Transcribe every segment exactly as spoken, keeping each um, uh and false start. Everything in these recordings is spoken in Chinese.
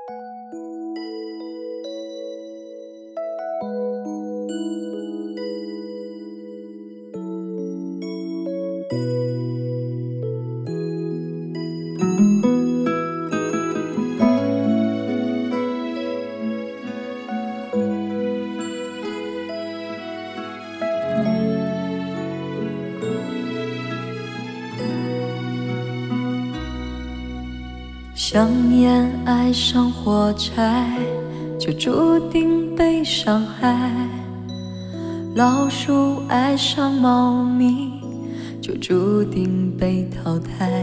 香烟爱上火柴，就注定被伤害；老鼠爱上猫咪，就注定被淘汰。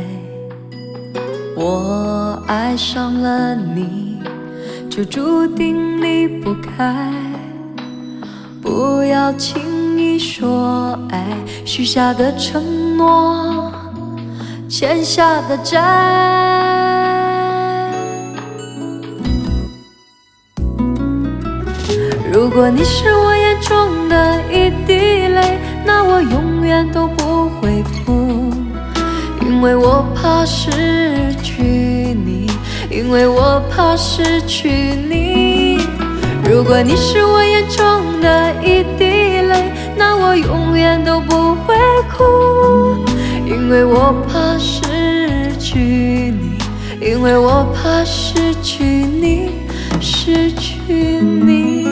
我爱上了你，就注定离不开。不要轻易说爱，许下的承诺，欠下的债。如果你是我眼中的一滴泪，那我永远都不会哭，因为我怕失去你，因为我怕失去你。如果你是我眼中的一滴泪，那我永远都不会哭，因为我怕失去你，因为我怕失去你，失去你。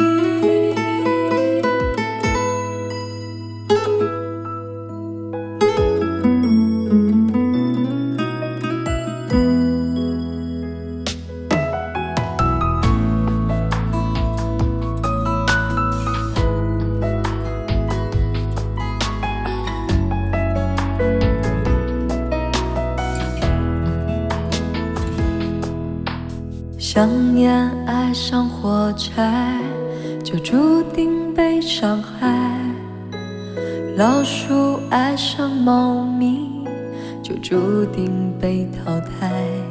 香烟爱上火柴，就注定被伤害；老鼠爱上猫咪，就注定被淘汰。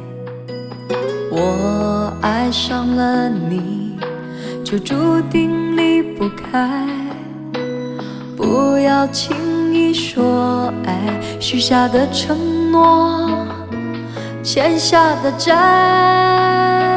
我爱上了你，就注定离不开。不要轻易说爱，许下的承诺，欠下的债。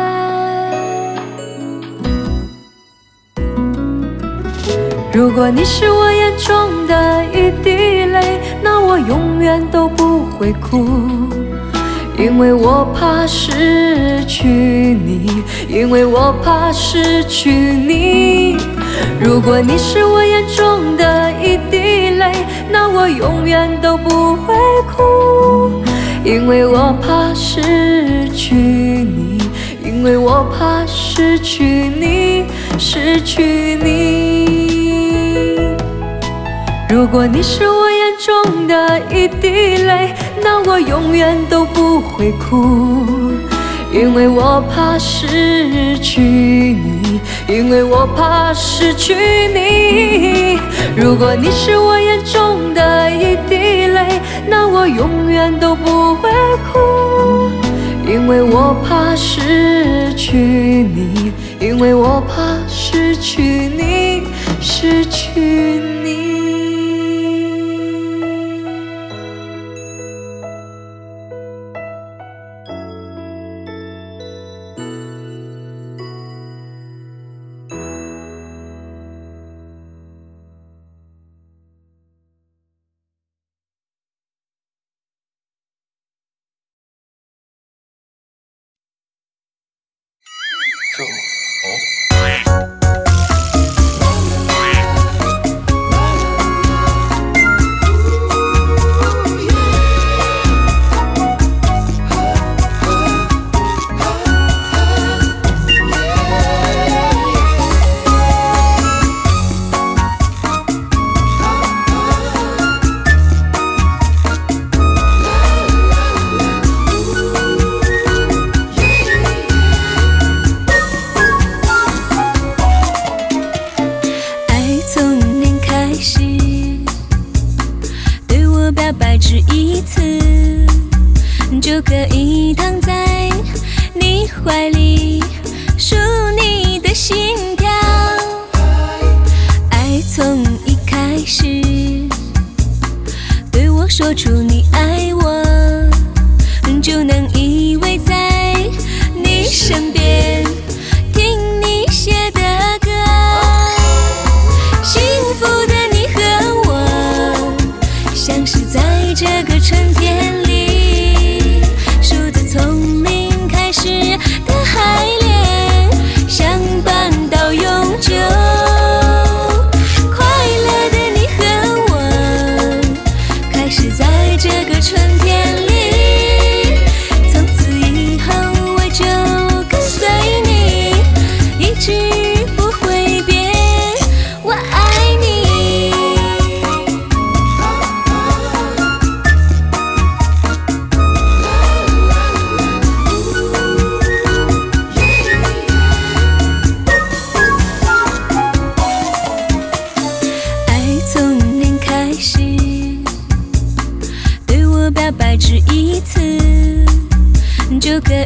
如果你是我眼中的一滴泪，那我永远都不会哭，因为我怕失去你，因为我怕失去你。如果你是我眼中的一滴泪，那我永远都不会哭，因为我怕失去你，因为我怕失去你，失去你。如果你是我眼中的一滴泪，那我永远都不会哭，因为我怕失去你，因为我怕失去你。如果你是我眼中的一滴泪，那我永远都不会哭，因为我怕失去你，因为我怕失去你，失去你。 这哦。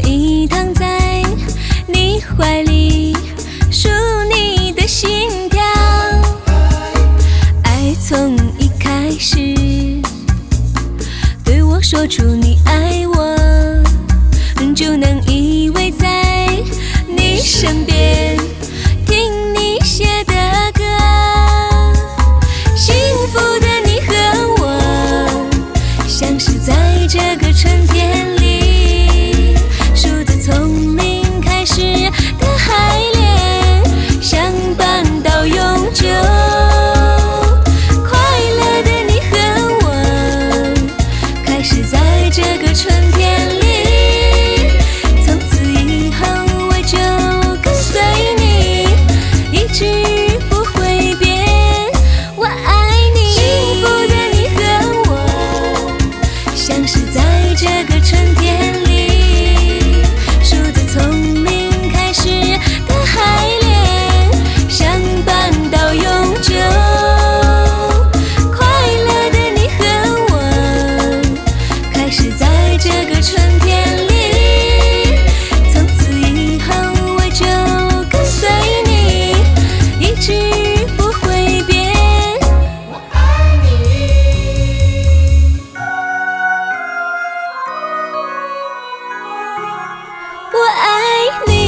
已躺在你怀里，数你的心跳。爱从一开始，对我说出你爱我，就能依偎在你身边，听你写的歌。幸福的你和我，像是在这个春天里，数着从零开始的海恋，相伴到永久。快乐的你和我，开始在这个春天里，从此以后我就跟随你，一直不会变。我爱你，幸福的你和我，像是在这个春天里，数着从零开始的海恋，相伴到永久。快乐的你和我，开始在这个春天里，从此以后我就跟随你，一直不会变。我爱你，我爱你。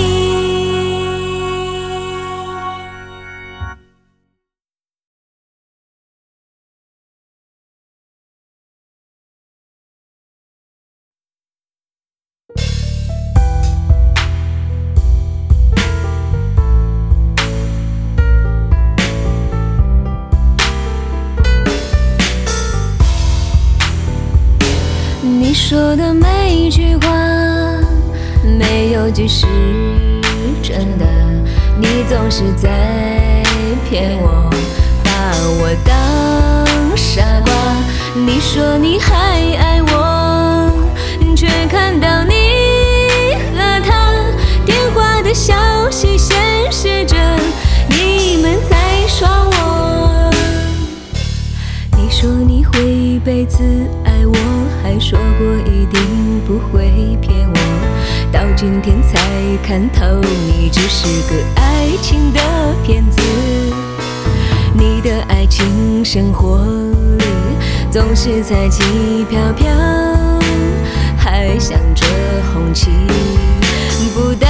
你说的每一句话，没有句是真的，你总是在骗我，把我当傻瓜。你说你还爱我，却看到你和他电话的消息显示着你们在耍我。你说你会一辈子爱我，还说过一定不会骗我，到今天才看透你只是个爱情的骗子。你的爱情生活里总是彩旗飘飘，还想着红旗不到。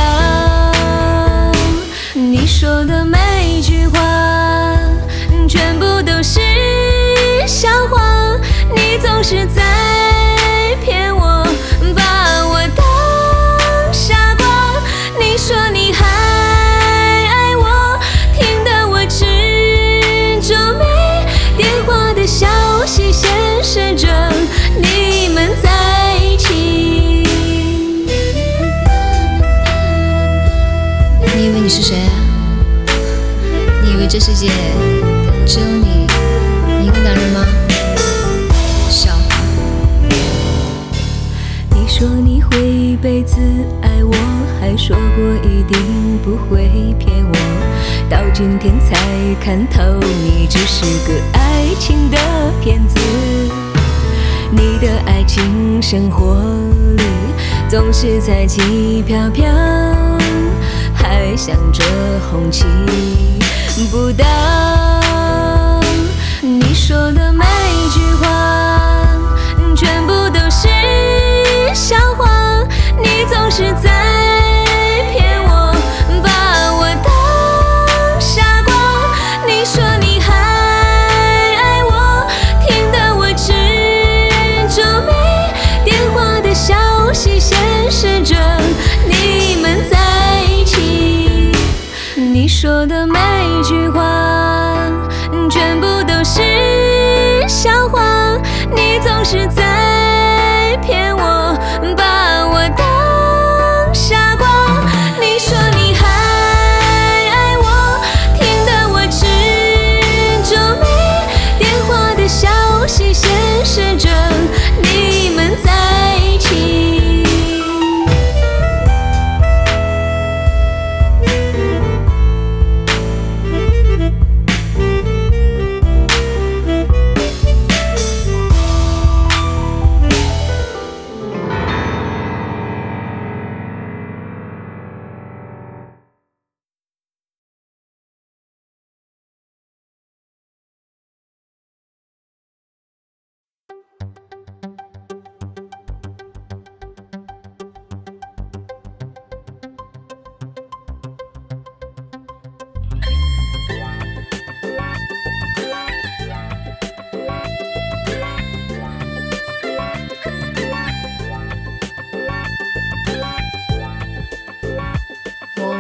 你说的每一句话全部都是笑话，你总是在骗我，把我当傻瓜。你说你还爱我，听得我直皱眉，电话的消息显示着你们在一起。 你以为你是谁啊？你以为这世界只有你一个男人吗？笑话。 你说你会一辈子爱我，还说过一定不会骗我，到今天才看透你只是个爱情的骗子。你的爱情生活里总是彩旗飘飘，还想着红旗不到。你说的每一句话全部都是笑话，你总是在骗我，把我当傻瓜。你说你还爱我，听得我直皱眉，电话的消息显示着你们在一起。你说的每一句话全部都是笑话，你总是在骗我，把我当傻瓜。你说你还爱我，听得我直皱眉，电话的消息显示着你们在一起。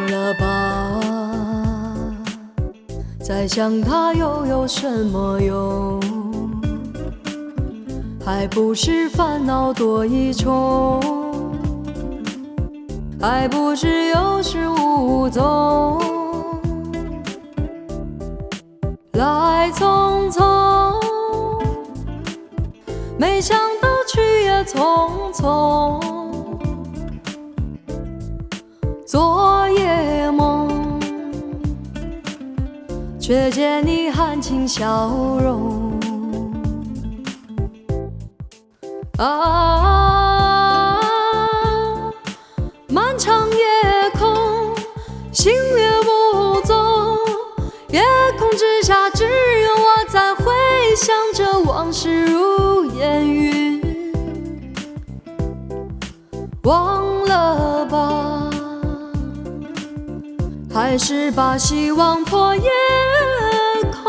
忘了吧，再想它又有什么用？还不是烦恼多一重，还不是有始无终。来匆匆，没想到去也匆匆。昨夜梦，却见你含情笑容。啊，漫长夜空，星月无踪，夜空之下只有我在回想着往事如烟云。忘了吧，还是把希望托夜空。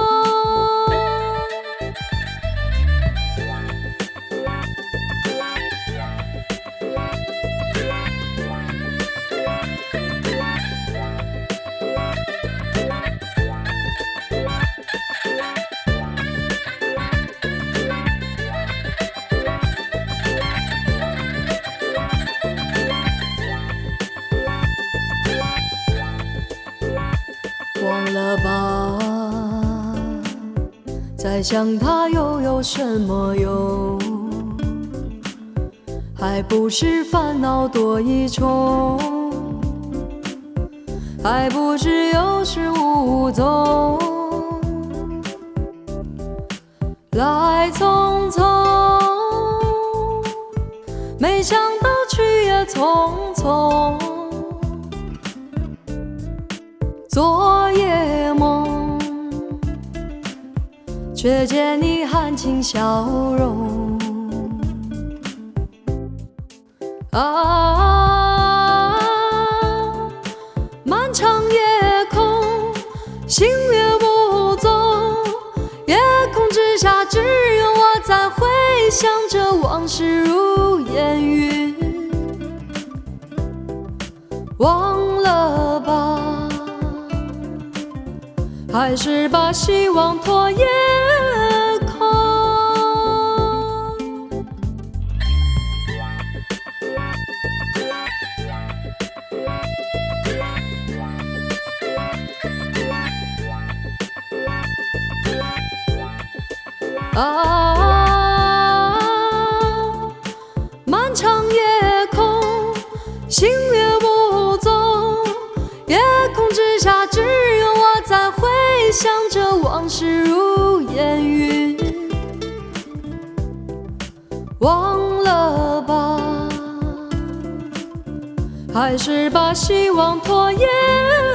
忘了吧，再想它又有什么用？还不是烦恼多一重，还不是有始无终。来匆匆，没想到去也匆匆。昨夜梦，却见你含情笑容。啊，漫长夜空，星月无踪，夜空之下只有我在回想着往事如烟云。忘了吧，还是把希望托夜空。啊，漫长夜空，星月无踪，夜空之下只有我在回想着往事如烟云。忘了吧，还是把希望托夜